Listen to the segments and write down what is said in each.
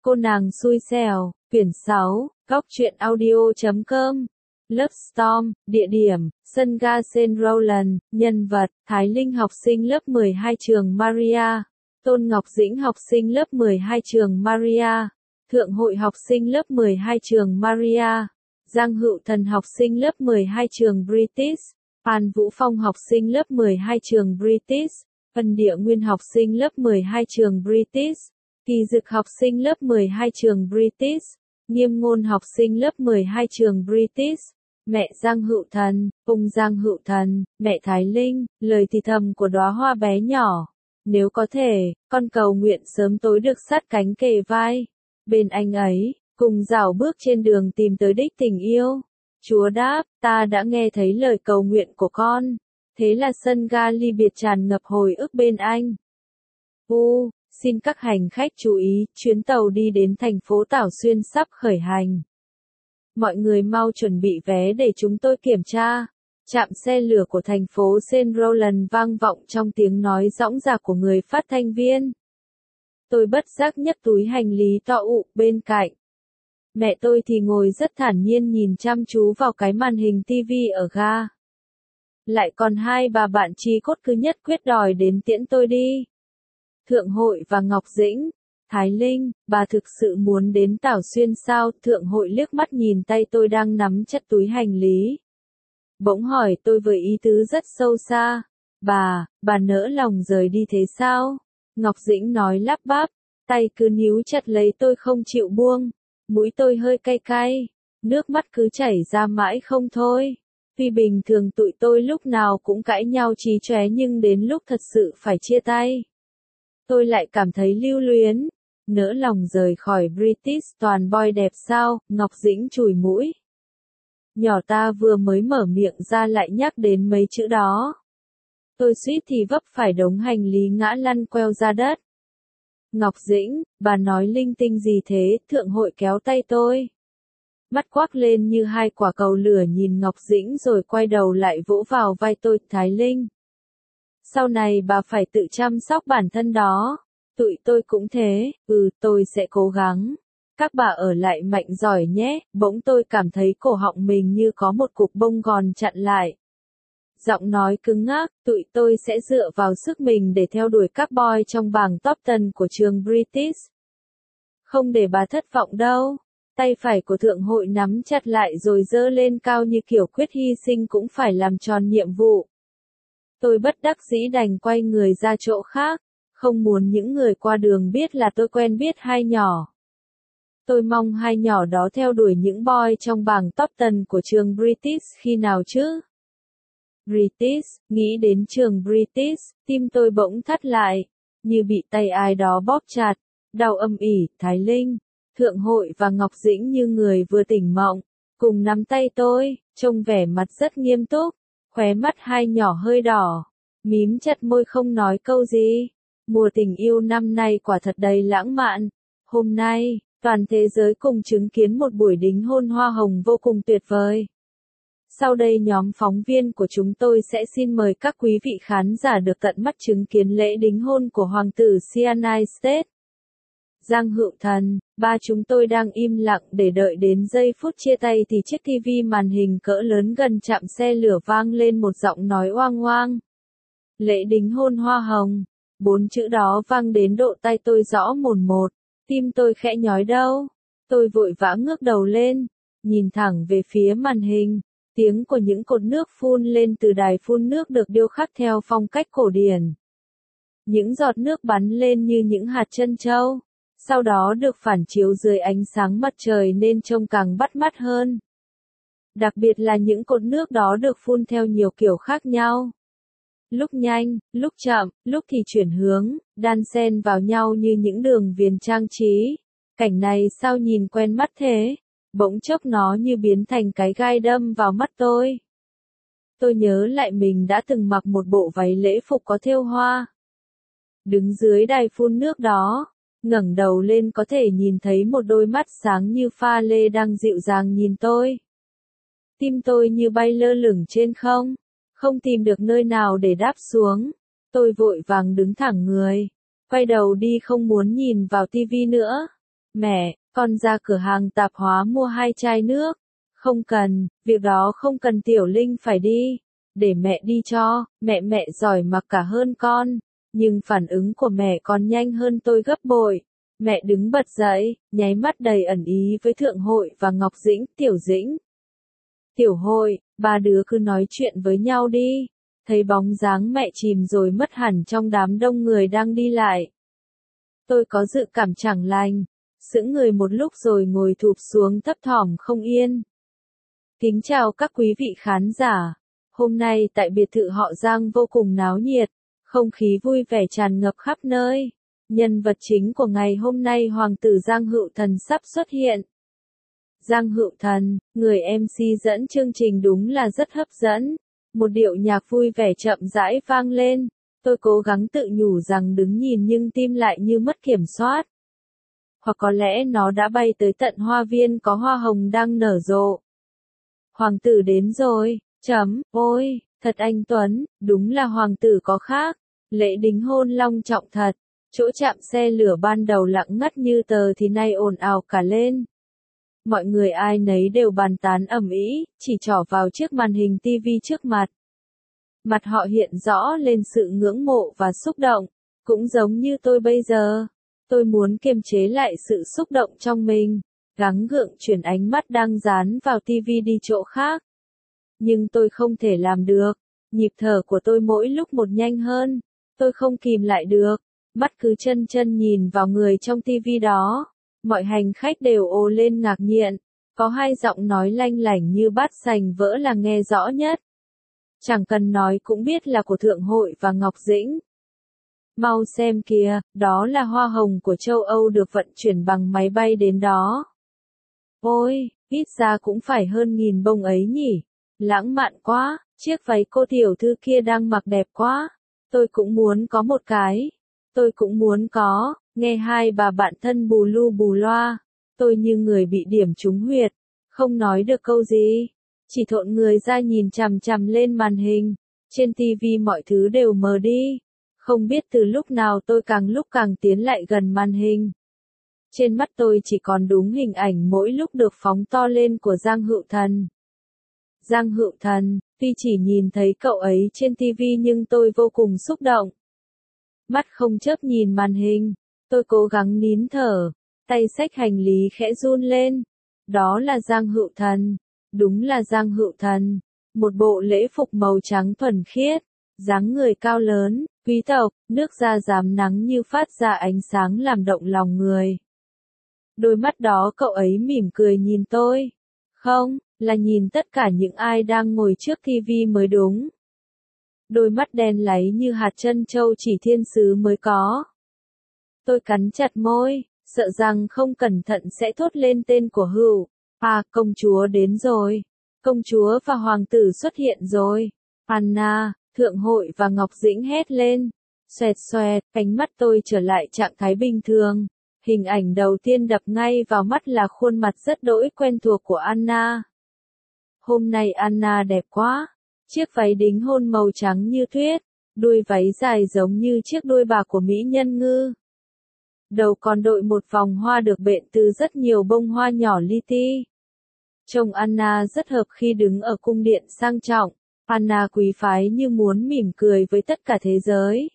Cô nàng xui xẻo, quyển 6, góc truyện audio.com. Love Storm, địa điểm, sân ga St. Rowland, nhân vật, Thái Linh học sinh lớp 12 trường Maria, Tôn Ngọc Dĩnh học sinh lớp 12 trường Maria, Thượng Hội học sinh lớp 12 trường Maria, Giang Hữu Thần học sinh lớp 12 trường British, Phan Vũ Phong học sinh lớp 12 trường British, Ân Địa Nguyên học sinh lớp 12 trường British, Kỳ Dực học sinh lớp 12 trường British, Nghiêm Ngôn học sinh lớp 12 trường British. Mẹ Giang Hữu Thần, Ung Giang Hữu Thần, mẹ Thái Linh, lời thì thầm của đóa hoa bé nhỏ. Nếu có thể, con cầu nguyện sớm tối được sát cánh kề vai bên anh ấy, cùng dạo bước trên đường tìm tới đích tình yêu. Chúa đáp, ta đã nghe thấy lời cầu nguyện của con. Thế là sân ga ly biệt tràn ngập hồi ức bên anh. Xin các hành khách chú ý, chuyến tàu đi đến thành phố Tảo Xuyên sắp khởi hành. Mọi người mau chuẩn bị vé để chúng tôi kiểm tra. Trạm xe lửa của thành phố St. Rowland vang vọng trong tiếng nói dõng dạc của người phát thanh viên. Tôi bất giác nhấc túi hành lý to ụ bên cạnh. Mẹ tôi thì ngồi rất thản nhiên nhìn chăm chú vào cái màn hình tivi ở ga. Lại còn hai bà bạn chí cốt cứ nhất quyết đòi đến tiễn tôi đi. Thượng Hội và Ngọc Dĩnh, Thái Linh, bà thực sự muốn đến Tảo Xuyên sao? Thượng Hội liếc mắt nhìn tay tôi đang nắm chặt túi hành lý. Bỗng hỏi tôi với ý tứ rất sâu xa. Bà nỡ lòng rời đi thế sao? Ngọc Dĩnh nói lắp bắp, tay cứ níu chặt lấy tôi không chịu buông. Mũi tôi hơi cay cay, nước mắt cứ chảy ra mãi không thôi. Tuy bình thường tụi tôi lúc nào cũng cãi nhau chí chóe nhưng đến lúc thật sự phải chia tay, tôi lại cảm thấy lưu luyến. Nỡ lòng rời khỏi British toàn boy đẹp sao? Ngọc Dĩnh chùi mũi. Nhỏ ta vừa mới mở miệng ra lại nhắc đến mấy chữ đó. Tôi suýt thì vấp phải đống hành lý ngã lăn queo ra đất. Ngọc Dĩnh, bà nói linh tinh gì thế? Thượng Hội kéo tay tôi. Mắt quắc lên như hai quả cầu lửa nhìn Ngọc Dĩnh rồi quay đầu lại vỗ vào vai tôi. Thái Linh, sau này bà phải tự chăm sóc bản thân đó. Tụi tôi cũng thế. Tôi sẽ cố gắng. Các bà ở lại mạnh giỏi nhé. Bỗng tôi cảm thấy cổ họng mình như có một cục bông gòn chặn lại. Giọng nói cứng ngắc, tụi tôi sẽ dựa vào sức mình để theo đuổi các boy trong bảng top 10 của trường British. Không để bà thất vọng đâu. Tay phải của Thượng Hội nắm chặt lại rồi giơ lên cao như kiểu quyết hy sinh cũng phải làm tròn nhiệm vụ. Tôi bất đắc dĩ đành quay người ra chỗ khác, không muốn những người qua đường biết là tôi quen biết hai nhỏ. Tôi mong hai nhỏ đó theo đuổi những boy trong bảng top 10 của trường British khi nào chứ? British, nghĩ đến trường British, tim tôi bỗng thắt lại, như bị tay ai đó bóp chặt, đau âm ỉ. Thái Linh, Thượng Hội và Ngọc Dĩnh như người vừa tỉnh mộng, cùng nắm tay tôi, trông vẻ mặt rất nghiêm túc, khóe mắt hai nhỏ hơi đỏ, mím chặt môi không nói câu gì. Mùa tình yêu năm nay quả thật đầy lãng mạn. Hôm nay, toàn thế giới cùng chứng kiến một buổi đính hôn hoa hồng vô cùng tuyệt vời. Sau đây nhóm phóng viên của chúng tôi sẽ xin mời các quý vị khán giả được tận mắt chứng kiến lễ đính hôn của Hoàng tử Cyanide State. Giang Hữu Thần, ba chúng tôi đang im lặng để đợi đến giây phút chia tay thì chiếc TV màn hình cỡ lớn gần trạm xe lửa vang lên một giọng nói oang oang. Lễ đính hôn hoa hồng. 4 chữ đó vang đến độ tai tôi rõ mồn một. Tim tôi khẽ nhói đau. Tôi vội vã ngước đầu lên, nhìn thẳng về phía màn hình. Tiếng của những cột nước phun lên từ đài phun nước được điêu khắc theo phong cách cổ điển. Những giọt nước bắn lên như những hạt trân châu, sau đó được phản chiếu dưới ánh sáng mặt trời nên trông càng bắt mắt hơn. Đặc biệt là những cột nước đó được phun theo nhiều kiểu khác nhau. Lúc nhanh, lúc chậm, lúc thì chuyển hướng, đan xen vào nhau như những đường viền trang trí. Cảnh này sao nhìn quen mắt thế? Bỗng chốc nó như biến thành cái gai đâm vào mắt tôi. Tôi nhớ lại mình đã từng mặc một bộ váy lễ phục có thêu hoa. Đứng dưới đài phun nước đó, ngẩng đầu lên có thể nhìn thấy một đôi mắt sáng như pha lê đang dịu dàng nhìn tôi. Tim tôi như bay lơ lửng trên không, không tìm được nơi nào để đáp xuống. Tôi vội vàng đứng thẳng người, quay đầu đi không muốn nhìn vào tivi nữa. Mẹ, con ra cửa hàng tạp hóa mua 2 chai nước. Không cần, việc đó không cần Tiểu Linh phải đi. Để mẹ đi cho, mẹ giỏi mặc cả hơn con. Nhưng phản ứng của mẹ còn nhanh hơn tôi gấp bội. Mẹ đứng bật dậy, nháy mắt đầy ẩn ý với Thượng Hội và Ngọc Dĩnh, Tiểu Dĩnh. Tiểu Hội, ba đứa cứ nói chuyện với nhau đi. Thấy bóng dáng mẹ chìm rồi mất hẳn trong đám đông người đang đi lại. Tôi có dự cảm chẳng lành, sững người một lúc rồi ngồi thụp xuống thấp thỏm không yên. Kính chào các quý vị khán giả. Hôm nay tại biệt thự họ Giang vô cùng náo nhiệt, không khí vui vẻ tràn ngập khắp nơi. Nhân vật chính của ngày hôm nay Hoàng tử Giang Hữu Thần sắp xuất hiện. Giang Hữu Thần, người MC dẫn chương trình đúng là rất hấp dẫn. Một điệu nhạc vui vẻ chậm rãi vang lên. Tôi cố gắng tự nhủ rằng đứng nhìn nhưng tim lại như mất kiểm soát. Hoặc có lẽ nó đã bay tới tận hoa viên có hoa hồng đang nở rộ. Hoàng tử đến rồi, ôi, thật anh Tuấn, đúng là hoàng tử có khác. Lễ đính hôn long trọng thật. Chỗ chạm xe lửa ban đầu lặng ngắt như tờ thì nay ồn ào cả lên. Mọi người ai nấy đều bàn tán ầm ĩ, chỉ trỏ vào chiếc màn hình TV trước mặt. Mặt họ hiện rõ lên sự ngưỡng mộ và xúc động, cũng giống như tôi bây giờ. Tôi muốn kiềm chế lại sự xúc động trong mình, gắng gượng chuyển ánh mắt đang dán vào TV đi chỗ khác. Nhưng tôi không thể làm được, nhịp thở của tôi mỗi lúc một nhanh hơn, tôi không kìm lại được, mắt cứ chân nhìn vào người trong TV đó. Mọi hành khách đều ồ lên ngạc nhiên, có 2 giọng nói lanh lảnh như bát sành vỡ là nghe rõ nhất. Chẳng cần nói cũng biết là của Thượng Hội và Ngọc Dĩnh. Mau xem kìa, đó là hoa hồng của châu Âu được vận chuyển bằng máy bay đến đó. Ôi, ít ra cũng phải hơn 1000 bông ấy nhỉ. Lãng mạn quá, chiếc váy cô tiểu thư kia đang mặc đẹp quá. Tôi cũng muốn có một cái. Tôi cũng muốn có, nghe hai bà bạn thân bù lu bù loa. Tôi như người bị điểm trúng huyệt, không nói được câu gì. Chỉ thộn người ra nhìn chằm chằm lên màn hình. Trên TV mọi thứ đều mờ đi. Không biết từ lúc nào tôi càng lúc càng tiến lại gần màn hình. Trên mắt tôi chỉ còn đúng hình ảnh mỗi lúc được phóng to lên của Giang Hữu Thần. Giang Hữu Thần, tuy chỉ nhìn thấy cậu ấy trên TV nhưng tôi vô cùng xúc động. Mắt không chớp nhìn màn hình, tôi cố gắng nín thở, tay xách hành lý khẽ run lên. Đó là Giang Hữu Thần, đúng là Giang Hữu Thần, một bộ lễ phục màu trắng thuần khiết, dáng người cao lớn, quý tộc, nước da rám nắng như phát ra ánh sáng làm động lòng người. Đôi mắt đó cậu ấy mỉm cười nhìn tôi. Không, là nhìn tất cả những ai đang ngồi trước TV mới đúng. Đôi mắt đen láy như hạt trân châu chỉ thiên sứ mới có. Tôi cắn chặt môi, sợ rằng không cẩn thận sẽ thốt lên tên của Hữu. À, công chúa đến rồi. Công chúa và hoàng tử xuất hiện rồi. Anna, Thượng Hội và Ngọc Dĩnh hét lên. Xoẹt xoẹt, ánh mắt tôi trở lại trạng thái bình thường. Hình ảnh đầu tiên đập ngay vào mắt là khuôn mặt rất đỗi quen thuộc của Anna. Hôm nay Anna đẹp quá. Chiếc váy đính hôn màu trắng như tuyết, đuôi váy dài giống như chiếc đuôi bà của mỹ nhân ngư. Đầu còn đội một vòng hoa được bện từ rất nhiều bông hoa nhỏ li ti. Trông Anna rất hợp khi đứng ở cung điện sang trọng. Anna quý phái như muốn mỉm cười với tất cả thế giới.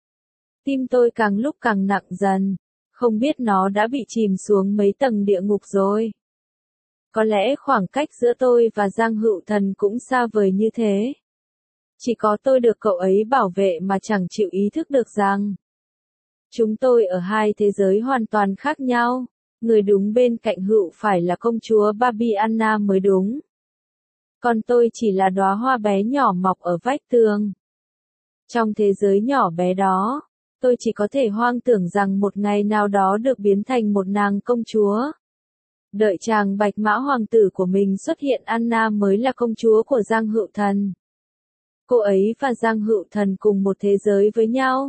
Tim tôi càng lúc càng nặng dần. Không biết nó đã bị chìm xuống mấy tầng địa ngục rồi. Có lẽ khoảng cách giữa tôi và Giang Hữu Thần cũng xa vời như thế. Chỉ có tôi được cậu ấy bảo vệ mà chẳng chịu ý thức được rằng chúng tôi ở 2 thế giới hoàn toàn khác nhau. Người đúng bên cạnh Hữu phải là công chúa Barbie Anna mới đúng. Còn tôi chỉ là đóa hoa bé nhỏ mọc ở vách tường. Trong thế giới nhỏ bé đó, tôi chỉ có thể hoang tưởng rằng một ngày nào đó được biến thành một nàng công chúa. Đợi chàng bạch mã hoàng tử của mình xuất hiện, Anna mới là công chúa của Giang Hữu Thần. Cô ấy và Giang Hữu Thần cùng một thế giới với nhau.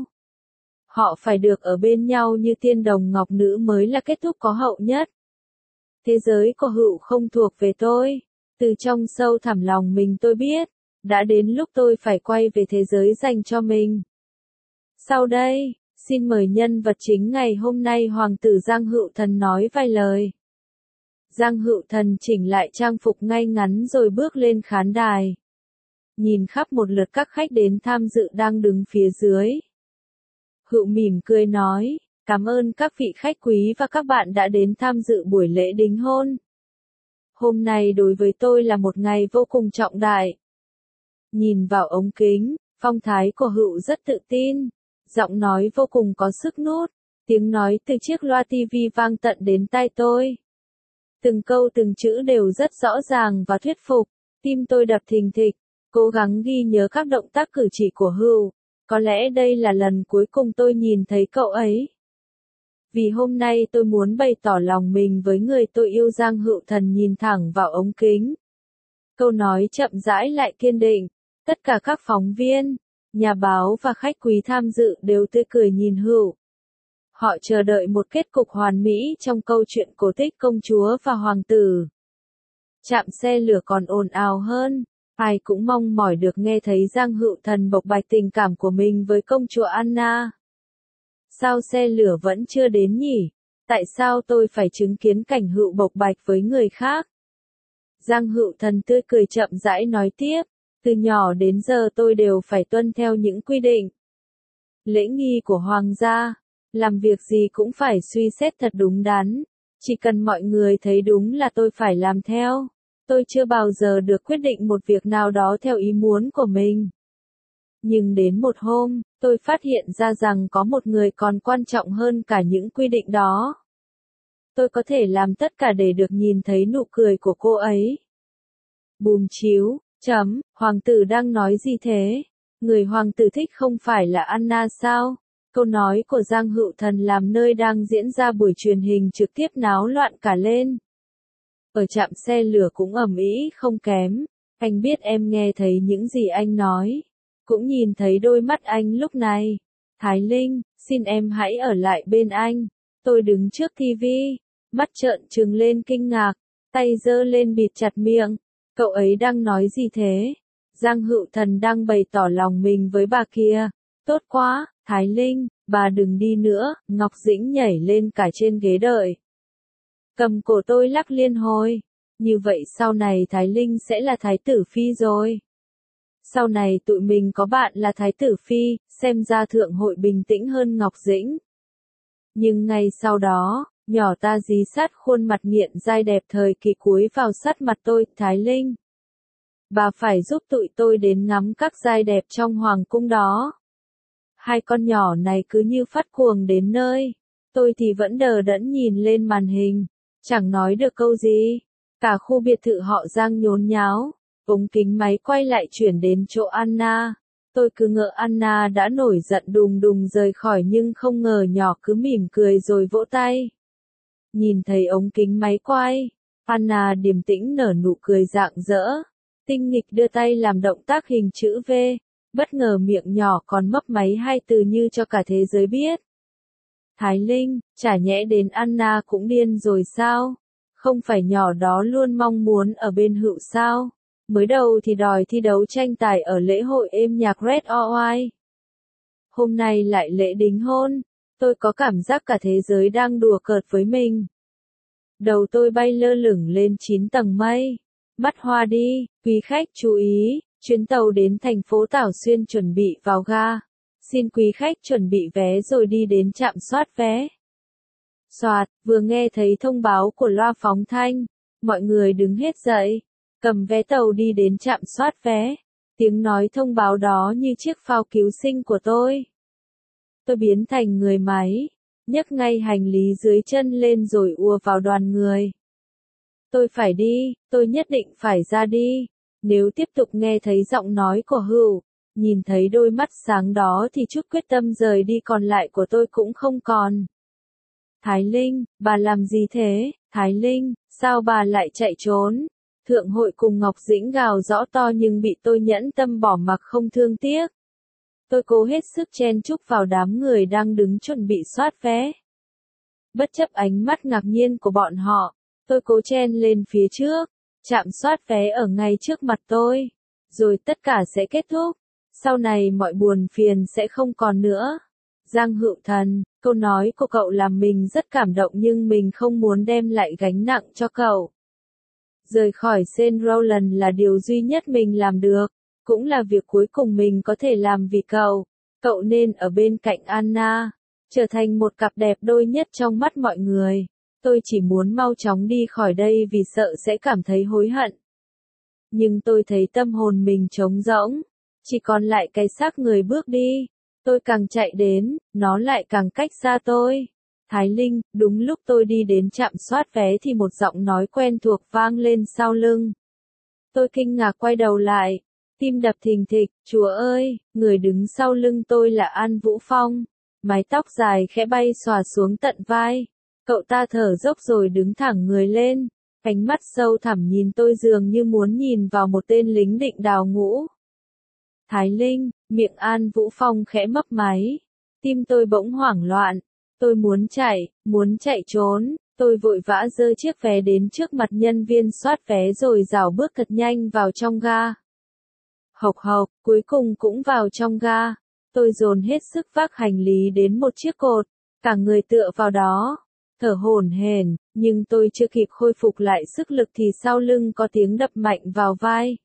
Họ phải được ở bên nhau như tiên đồng ngọc nữ mới là kết thúc có hậu nhất. Thế giới của Hữu không thuộc về tôi. Từ trong sâu thẳm lòng mình tôi biết, đã đến lúc tôi phải quay về thế giới dành cho mình. Sau đây, Xin mời nhân vật chính ngày hôm nay Hoàng tử Giang Hữu Thần nói vài lời. Giang Hữu Thần chỉnh lại trang phục ngay ngắn rồi bước lên khán đài. Nhìn khắp một lượt các khách đến tham dự đang đứng phía dưới. Hữu mỉm cười nói, cảm ơn các vị khách quý và các bạn đã đến tham dự buổi lễ đính hôn. Hôm nay đối với tôi là một ngày vô cùng trọng đại. Nhìn vào ống kính, phong thái của Hữu rất tự tin, giọng nói vô cùng có sức nút, tiếng nói từ chiếc loa TV vang tận đến tai tôi. Từng câu từng chữ đều rất rõ ràng và thuyết phục, tim tôi đập thình thịch, cố gắng ghi nhớ các động tác cử chỉ của Hữu. Có lẽ đây là lần cuối cùng tôi nhìn thấy cậu ấy. Vì hôm nay tôi muốn bày tỏ lòng mình với người tôi yêu. Giang Hữu Thần nhìn thẳng vào ống kính. Câu nói chậm rãi lại kiên định. Tất cả các phóng viên, nhà báo và khách quý tham dự đều tươi cười nhìn Hữu. Họ chờ đợi một kết cục hoàn mỹ trong câu chuyện cổ tích công chúa và hoàng tử. Trạm xe lửa còn ồn ào hơn. Ai cũng mong mỏi được nghe thấy Giang Hữu Thần bộc bạch tình cảm của mình với công chúa Anna. Sao xe lửa vẫn chưa đến nhỉ? Tại sao tôi phải chứng kiến cảnh Hữu bộc bạch với người khác? Giang Hữu Thần tươi cười chậm rãi nói tiếp, từ nhỏ đến giờ tôi đều phải tuân theo những quy định. Lễ nghi của hoàng gia, làm việc gì cũng phải suy xét thật đúng đắn, chỉ cần mọi người thấy đúng là tôi phải làm theo. Tôi chưa bao giờ được quyết định một việc nào đó theo ý muốn của mình. Nhưng đến một hôm, tôi phát hiện ra rằng có một người còn quan trọng hơn cả những quy định đó. Tôi có thể làm tất cả để được nhìn thấy nụ cười của cô ấy. Bùm chiếu, hoàng tử đang nói gì thế? Người hoàng tử thích không phải là Anna sao? Câu nói của Giang Hữu Thần làm nơi đang diễn ra buổi truyền hình trực tiếp náo loạn cả lên. Ở trạm xe lửa cũng ầm ĩ không kém. Anh biết em nghe thấy những gì anh nói. Cũng nhìn thấy đôi mắt anh lúc này. Thái Linh, xin em hãy ở lại bên anh. Tôi đứng trước TV, mắt trợn trừng lên kinh ngạc, tay giơ lên bịt chặt miệng. Cậu ấy đang nói gì thế? Giang Hữu Thần đang bày tỏ lòng mình với bà kia. Tốt quá, Thái Linh, bà đừng đi nữa. Ngọc Dĩnh nhảy lên cả trên ghế đợi. Cầm cổ tôi lắc liên hồi. Như vậy sau này Thái Linh sẽ là Thái tử Phi rồi. Sau này tụi mình có bạn là Thái tử Phi, xem ra thượng hội bình tĩnh hơn Ngọc Dĩnh. Nhưng ngay sau đó, nhỏ ta dí sát khuôn mặt nghiện dai đẹp thời kỳ cuối vào sát mặt tôi, Thái Linh. Bà phải giúp tụi tôi đến ngắm các giai đẹp trong hoàng cung đó. Hai con nhỏ này cứ như phát cuồng đến nơi. Tôi thì vẫn đờ đẫn nhìn lên màn hình. Chẳng nói được câu gì. Cả khu biệt thự họ Giang nhốn nháo. Ống kính máy quay lại chuyển đến chỗ Anna. Tôi cứ ngỡ Anna đã nổi giận đùng đùng rời khỏi nhưng không ngờ nhỏ cứ mỉm cười rồi vỗ tay. Nhìn thấy ống kính máy quay, Anna điềm tĩnh nở nụ cười rạng rỡ. Tinh nghịch đưa tay làm động tác hình chữ V. Bất ngờ miệng nhỏ còn mấp máy hai từ như cho cả thế giới biết. Thái Linh, chả nhẽ đến Anna cũng điên rồi sao? Không phải nhỏ đó luôn mong muốn ở bên Hữu sao? Mới đầu thì đòi thi đấu tranh tài ở lễ hội êm nhạc Red Oi. Hôm nay lại lễ đính hôn, tôi có cảm giác cả thế giới đang đùa cợt với mình. Đầu tôi bay lơ lửng lên 9 tầng mây. Mắt hoa đi, quý khách chú ý, chuyến tàu đến thành phố Tảo Xuyên chuẩn bị vào ga. Xin quý khách chuẩn bị vé rồi đi đến trạm soát vé. Soạt, vừa nghe thấy thông báo của loa phóng thanh, mọi người đứng hết dậy, cầm vé tàu đi đến trạm soát vé. Tiếng nói thông báo đó như chiếc phao cứu sinh của tôi. Tôi biến thành người máy, nhấc ngay hành lý dưới chân lên rồi ùa vào đoàn người. Tôi phải đi, tôi nhất định phải ra đi. Nếu tiếp tục nghe thấy giọng nói của Hữu, nhìn thấy đôi mắt sáng đó thì chút quyết tâm rời đi còn lại của tôi cũng không còn. Thái Linh, bà làm gì thế? Thái Linh, sao bà lại chạy trốn? Thượng hội cùng Ngọc Dĩnh gào rõ to nhưng bị tôi nhẫn tâm bỏ mặc không thương tiếc. Tôi cố hết sức chen chúc vào đám người đang đứng chuẩn bị soát vé. Bất chấp ánh mắt ngạc nhiên của bọn họ, tôi cố chen lên phía trước. Trạm soát vé ở ngay trước mặt tôi. Rồi tất cả sẽ kết thúc. Sau này mọi buồn phiền sẽ không còn nữa. Giang Hữu Thần, câu nói của cậu làm mình rất cảm động nhưng mình không muốn đem lại gánh nặng cho cậu. Rời khỏi St. Rowland là điều duy nhất mình làm được, cũng là việc cuối cùng mình có thể làm vì cậu. Cậu nên ở bên cạnh Anna, trở thành một cặp đẹp đôi nhất trong mắt mọi người. Tôi chỉ muốn mau chóng đi khỏi đây vì sợ sẽ cảm thấy hối hận. Nhưng tôi thấy tâm hồn mình trống rỗng, chỉ còn lại cái xác người bước đi. Tôi càng chạy đến, nó lại càng cách xa tôi. Thái Linh, đúng lúc tôi đi đến trạm soát vé thì một giọng nói quen thuộc vang lên sau lưng. Tôi kinh ngạc quay đầu lại, tim đập thình thịch, Chúa ơi, người đứng sau lưng tôi là An Vũ Phong. Mái tóc dài khẽ bay xòa xuống tận vai. Cậu ta thở dốc rồi đứng thẳng người lên, ánh mắt sâu thẳm nhìn tôi dường như muốn nhìn vào một tên lính định đào ngũ. Thái Linh, miệng An Vũ Phong khẽ mấp máy. Tim tôi bỗng hoảng loạn. Tôi muốn chạy trốn. Tôi vội vã giơ chiếc vé đến trước mặt nhân viên soát vé rồi rảo bước thật nhanh vào trong ga. Hộc hộc, cuối cùng cũng vào trong ga. Tôi dồn hết sức vác hành lý đến một chiếc cột, cả người tựa vào đó, thở hổn hển, nhưng tôi chưa kịp khôi phục lại sức lực thì sau lưng có tiếng đập mạnh vào vai.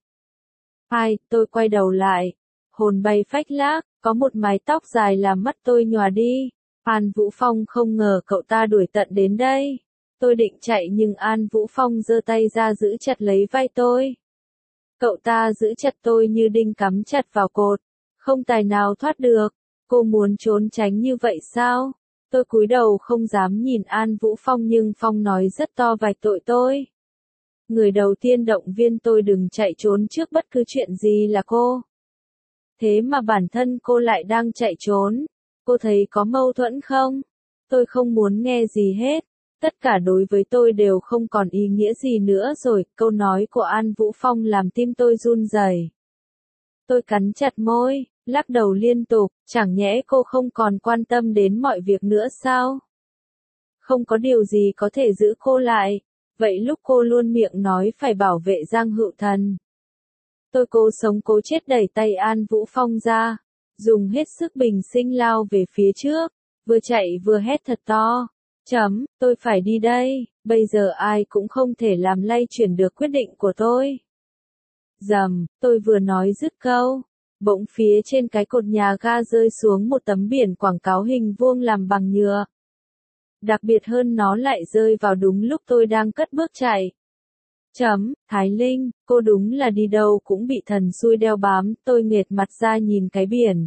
Tôi quay đầu lại, hồn bay phách lạc, có một mái tóc dài làm mắt tôi nhòa đi. An Vũ Phong, không ngờ cậu ta đuổi tận đến đây. Tôi định chạy nhưng An Vũ Phong giơ tay ra giữ chặt lấy vai tôi. Cậu ta giữ chặt tôi như đinh cắm chặt vào cột, không tài nào thoát được. Cô muốn trốn tránh như vậy sao? Tôi cúi đầu không dám nhìn An Vũ Phong nhưng Phong nói rất to vạch tội tôi. Người đầu tiên động viên tôi đừng chạy trốn trước bất cứ chuyện gì là cô. Thế mà bản thân cô lại đang chạy trốn. Cô thấy có mâu thuẫn không? Tôi không muốn nghe gì hết. Tất cả đối với tôi đều không còn ý nghĩa gì nữa rồi. Câu nói của An Vũ Phong làm tim tôi run rẩy. Tôi cắn chặt môi, lắc đầu liên tục. Chẳng nhẽ cô không còn quan tâm đến mọi việc nữa sao? Không có điều gì có thể giữ cô lại. Vậy lúc cô luôn miệng nói phải bảo vệ Giang Hữu Thần. Tôi cố sống cố chết đẩy tay An Vũ Phong ra, dùng hết sức bình sinh lao về phía trước, vừa chạy vừa hét thật to. Tôi phải đi đây, bây giờ ai cũng không thể làm lay chuyển được quyết định của tôi. Tôi vừa nói dứt câu, bỗng phía trên cái cột nhà ga rơi xuống một tấm biển quảng cáo hình vuông làm bằng nhựa. Đặc biệt hơn nó lại rơi vào đúng lúc tôi đang cất bước chạy. Thái Linh, cô đúng là đi đâu cũng bị thần xui đeo bám, tôi nghệt mặt ra nhìn cái biển.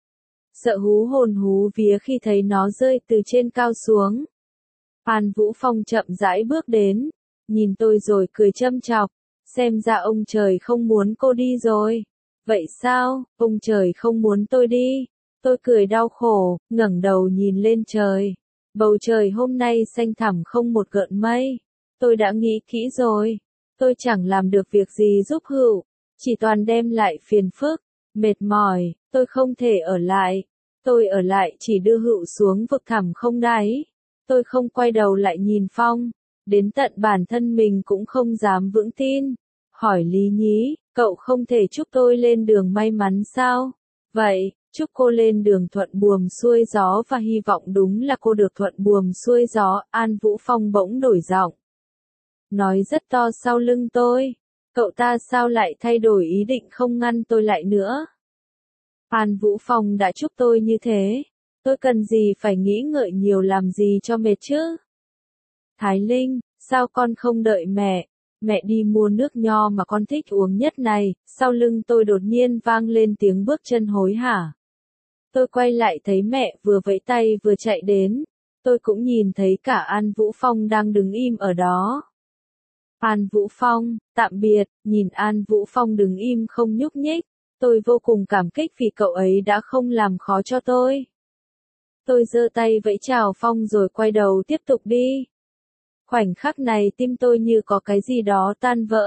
Sợ hú hồn hú vía khi thấy nó rơi từ trên cao xuống. An Vũ Phong chậm rãi bước đến, nhìn tôi rồi cười châm chọc, xem ra ông trời không muốn cô đi rồi. Vậy sao, ông trời không muốn tôi đi? Tôi cười đau khổ, ngẩng đầu nhìn lên trời. Bầu trời hôm nay xanh thẳm không một gợn mây. Tôi đã nghĩ kỹ rồi. Tôi chẳng làm được việc gì giúp Hữu, chỉ toàn đem lại phiền phức, mệt mỏi, tôi không thể ở lại. Tôi ở lại chỉ đưa Hữu xuống vực thẳm không đáy. Tôi không quay đầu lại nhìn Phong, đến tận bản thân mình cũng không dám vững tin. Hỏi Lý Nhí, cậu không thể chúc tôi lên đường may mắn sao? Vậy, chúc cô lên đường thuận buồm xuôi gió và hy vọng đúng là cô được thuận buồm xuôi gió. An Vũ Phong bỗng đổi giọng, nói rất to sau lưng tôi. Cậu ta sao lại thay đổi ý định không ngăn tôi lại nữa? An Vũ Phong đã chúc tôi như thế. Tôi cần gì phải nghĩ ngợi nhiều làm gì cho mệt chứ? Thái Linh, sao con không đợi mẹ? Mẹ đi mua nước nho mà con thích uống nhất này. Sau lưng tôi đột nhiên vang lên tiếng bước chân hối hả. Tôi quay lại thấy mẹ vừa vẫy tay vừa chạy đến. Tôi cũng nhìn thấy cả An Vũ Phong đang đứng im ở đó. An Vũ Phong, tạm biệt, nhìn An Vũ Phong đứng im không nhúc nhích. Tôi vô cùng cảm kích vì cậu ấy đã không làm khó cho tôi. Tôi giơ tay vẫy chào Phong rồi quay đầu tiếp tục đi. Khoảnh khắc này tim tôi như có cái gì đó tan vỡ.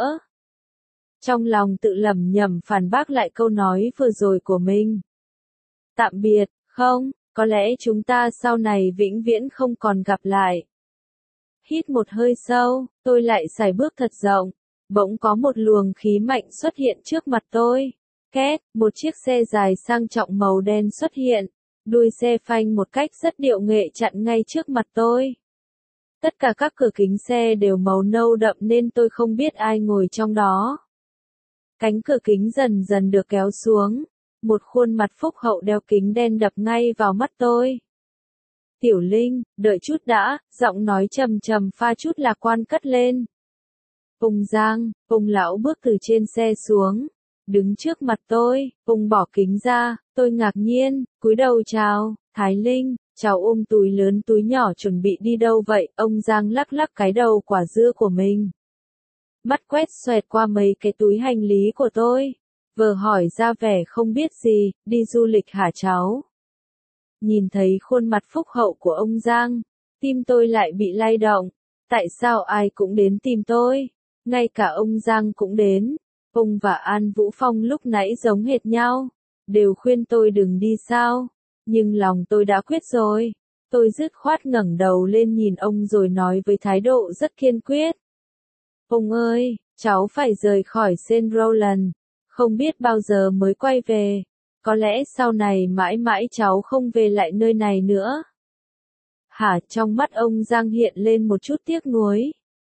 Trong lòng tự lẩm nhẩm phản bác lại câu nói vừa rồi của mình. Tạm biệt, không, có lẽ chúng ta sau này vĩnh viễn không còn gặp lại. Hít một hơi sâu, tôi lại sải bước thật rộng. Bỗng có một luồng khí mạnh xuất hiện trước mặt tôi. Két, một chiếc xe dài sang trọng màu đen xuất hiện. Đuôi xe phanh một cách rất điệu nghệ chặn ngay trước mặt tôi. Tất cả các cửa kính xe đều màu nâu đậm nên tôi không biết ai ngồi trong đó. Cánh cửa kính dần dần được kéo xuống. Một khuôn mặt phúc hậu đeo kính đen đập ngay vào mắt tôi. Tiểu Linh, đợi chút đã, giọng nói trầm trầm pha chút lạc quan cất lên. Ung Giang, Ung lão bước từ trên xe xuống. Đứng trước mặt tôi, Ung bỏ kính ra, tôi ngạc nhiên, cúi đầu chào, Thái Linh, cháu ôm túi lớn túi nhỏ chuẩn bị đi đâu vậy? Ông Giang lắc lắc cái đầu quả dưa của mình. Mắt quét xoẹt qua mấy cái túi hành lý của tôi. Vờ hỏi ra vẻ không biết gì, đi du lịch hả cháu? Nhìn thấy khuôn mặt phúc hậu của ông Giang, tim tôi lại bị lay động. Tại sao ai cũng đến tìm tôi? Ngay cả ông Giang cũng đến. Ông và An Vũ Phong lúc nãy giống hệt nhau, đều khuyên tôi đừng đi sao. Nhưng lòng tôi đã quyết rồi. Tôi dứt khoát ngẩng đầu lên nhìn ông rồi nói với thái độ rất kiên quyết. Ông ơi, cháu phải rời khỏi St. Rowland. Không biết bao giờ mới quay về. Có lẽ sau này mãi mãi cháu không về lại nơi này nữa. Hả? Trong mắt ông Giang hiện lên một chút tiếc nuối.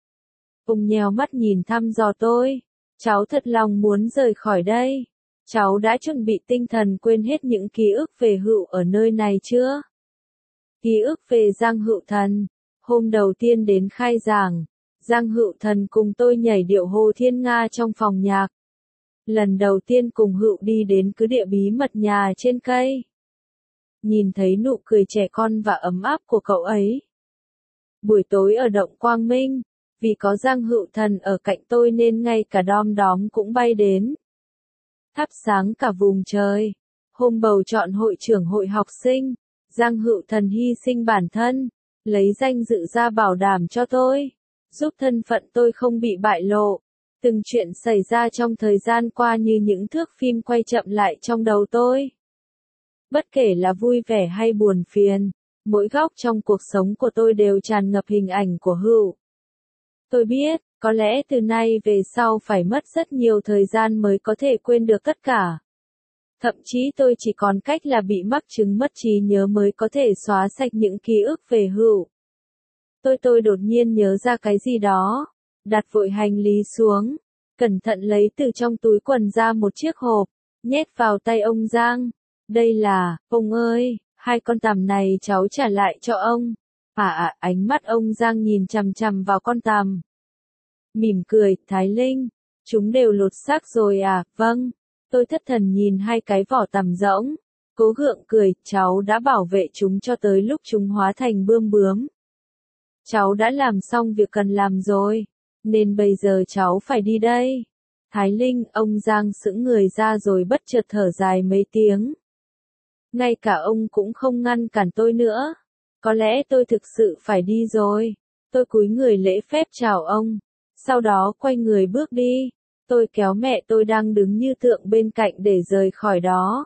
Ông nheo mắt nhìn thăm dò tôi. Cháu thật lòng muốn rời khỏi đây. Cháu đã chuẩn bị tinh thần quên hết những ký ức về Hựu ở nơi này chưa? Ký ức về Giang Hựu Thần. Hôm đầu tiên đến khai giảng, Giang Hựu Thần cùng tôi nhảy điệu Hồ Thiên Nga trong phòng nhạc. Lần đầu tiên cùng Hựu đi đến cứ địa bí mật nhà trên cây. Nhìn thấy nụ cười trẻ con và ấm áp của cậu ấy. Buổi tối ở Động Quang Minh, vì có Giang Hựu Thần ở cạnh tôi nên ngay cả đom đóm cũng bay đến. Thắp sáng cả vùng trời. Hôm bầu chọn hội trưởng hội học sinh, Giang Hựu Thần hy sinh bản thân, lấy danh dự ra bảo đảm cho tôi, giúp thân phận tôi không bị bại lộ. Từng chuyện xảy ra trong thời gian qua như những thước phim quay chậm lại trong đầu tôi. Bất kể là vui vẻ hay buồn phiền, mỗi góc trong cuộc sống của tôi đều tràn ngập hình ảnh của Hựu. Tôi biết, có lẽ từ nay về sau phải mất rất nhiều thời gian mới có thể quên được tất cả. Thậm chí tôi chỉ còn cách là bị mắc chứng mất trí nhớ mới có thể xóa sạch những ký ức về Hựu. Tôi đột nhiên nhớ ra cái gì đó, đặt vội hành lý xuống, cẩn thận lấy từ trong túi quần ra một chiếc hộp, nhét vào tay ông Giang. Đây là, ông ơi, 2 con tằm này cháu trả lại cho ông. Ánh mắt ông Giang nhìn chằm chằm vào con tằm. Mỉm cười, Thái Linh, chúng đều lột xác rồi à? Vâng. Tôi thất thần nhìn 2 cái vỏ tằm rỗng, cố gượng cười, cháu đã bảo vệ chúng cho tới lúc chúng hóa thành bươm bướm. Cháu đã làm xong việc cần làm rồi, nên bây giờ cháu phải đi đây. Thái Linh, ông Giang sững người ra rồi bất chợt thở dài mấy tiếng. Ngay cả ông cũng không ngăn cản tôi nữa. Có lẽ tôi thực sự phải đi rồi. Tôi cúi người lễ phép chào ông, sau đó quay người bước đi. Tôi kéo mẹ tôi đang đứng như tượng bên cạnh để rời khỏi đó.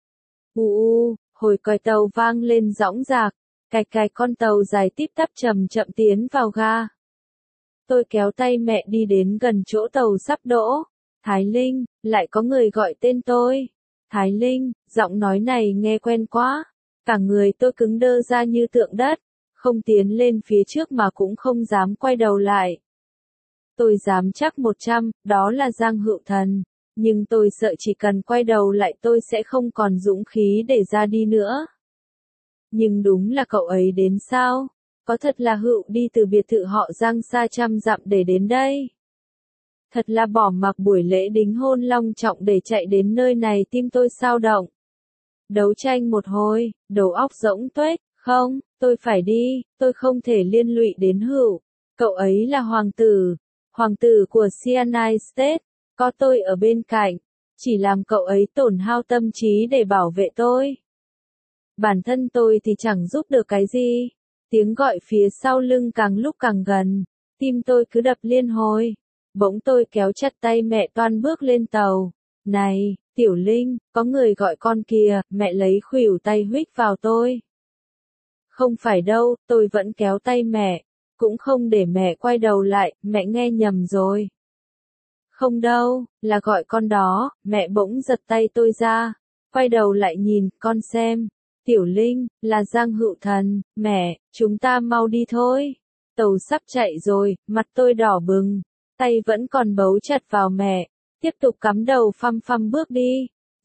Hồi còi tàu vang lên dõng dạc, cạch cạch con tàu dài tít tắp chậm chậm tiến vào ga. Tôi kéo tay mẹ đi đến gần chỗ tàu sắp đỗ. Thái Linh, lại có người gọi tên tôi. Thái Linh, giọng nói này nghe quen quá. Cả người tôi cứng đơ ra như tượng đất, không tiến lên phía trước mà cũng không dám quay đầu lại. Tôi dám chắc 100, đó là Giang Hựu Thần, nhưng tôi sợ chỉ cần quay đầu lại tôi sẽ không còn dũng khí để ra đi nữa. Nhưng đúng là cậu ấy đến sao? Có thật là Hựu đi từ biệt thự họ Giang xa trăm dặm để đến đây? Thật là bỏ mặc buổi lễ đính hôn long trọng để chạy đến nơi này, tim tôi sao động. Đấu tranh một hồi, đầu óc rỗng tuếch, không, tôi phải đi, tôi không thể liên lụy đến Hựu. Cậu ấy là hoàng tử của Cyanide State, có tôi ở bên cạnh, chỉ làm cậu ấy tổn hao tâm trí để bảo vệ tôi. Bản thân tôi thì chẳng giúp được cái gì. Tiếng gọi phía sau lưng càng lúc càng gần, tim tôi cứ đập liên hồi. Bỗng tôi kéo chặt tay mẹ toan bước lên tàu. Này, Tiểu Linh, có người gọi con kìa, mẹ lấy khuỷu tay huých vào tôi. Không phải đâu, tôi vẫn kéo tay mẹ, cũng không để mẹ quay đầu lại, mẹ nghe nhầm rồi. Không đâu, là gọi con đó, mẹ bỗng giật tay tôi ra, quay đầu lại nhìn, con xem. Tiểu Linh, là Giang Hữu Thần, mẹ, chúng ta mau đi thôi. Tàu sắp chạy rồi, mặt tôi đỏ bừng, tay vẫn còn bấu chặt vào mẹ, tiếp tục cắm đầu phăm phăm bước đi.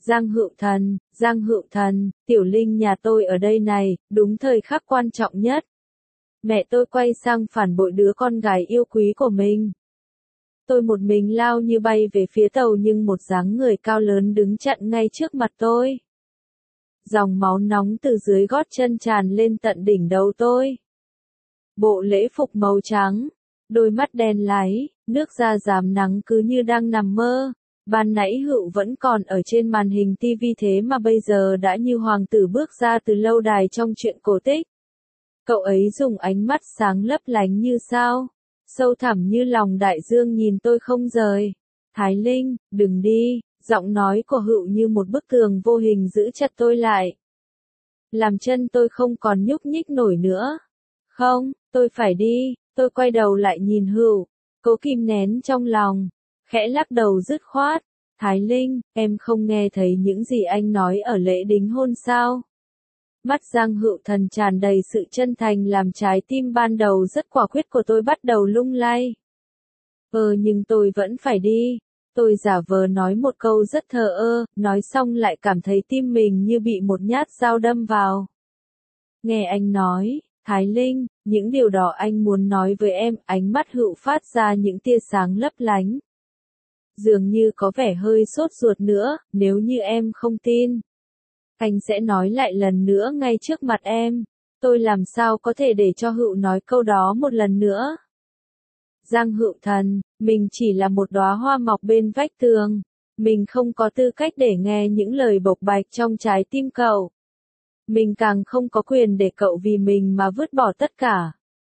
Giang Hữu Thần, Tiểu Linh nhà tôi ở đây này, đúng thời khắc quan trọng nhất. Mẹ tôi quay sang phản bội đứa con gái yêu quý của mình. Tôi một mình lao như bay về phía tàu nhưng một dáng người cao lớn đứng chặn ngay trước mặt tôi. Dòng máu nóng từ dưới gót chân tràn lên tận đỉnh đầu tôi. Bộ lễ phục màu trắng, đôi mắt đen láy, nước da rám nắng cứ như đang nằm mơ. Ban nãy Hữu vẫn còn ở trên màn hình tivi thế mà bây giờ đã như hoàng tử bước ra từ lâu đài trong truyện cổ tích. Cậu ấy dùng ánh mắt sáng lấp lánh như sao, sâu thẳm như lòng đại dương nhìn tôi không rời. Thái Linh, đừng đi, giọng nói của Hữu như một bức tường vô hình giữ chặt tôi lại. Làm chân tôi không còn nhúc nhích nổi nữa. Không, tôi phải đi, tôi quay đầu lại nhìn Hữu, cố kìm nén trong lòng, khẽ lắc đầu dứt khoát. Thái Linh, em không nghe thấy những gì anh nói ở lễ đính hôn sao? Mắt Giang Hữu Thần tràn đầy sự chân thành làm trái tim ban đầu rất quả quyết của tôi bắt đầu lung lay. Nhưng tôi vẫn phải đi. Tôi giả vờ nói một câu rất thờ ơ, nói xong lại cảm thấy tim mình như bị một nhát dao đâm vào. Nghe anh nói, Thái Linh, những điều đó anh muốn nói với em, ánh mắt Hữu phát ra những tia sáng lấp lánh. Dường như có vẻ hơi sốt ruột nữa, nếu như em không tin. Anh sẽ nói lại lần nữa ngay trước mặt em. Tôi làm sao có thể để cho Hữu nói câu đó một lần nữa. Giang Hữu Thần, mình chỉ là một đóa hoa mọc bên vách tường. Mình không có tư cách để nghe những lời bộc bạch trong trái tim cậu. Mình càng không có quyền để cậu vì mình mà vứt bỏ tất cả.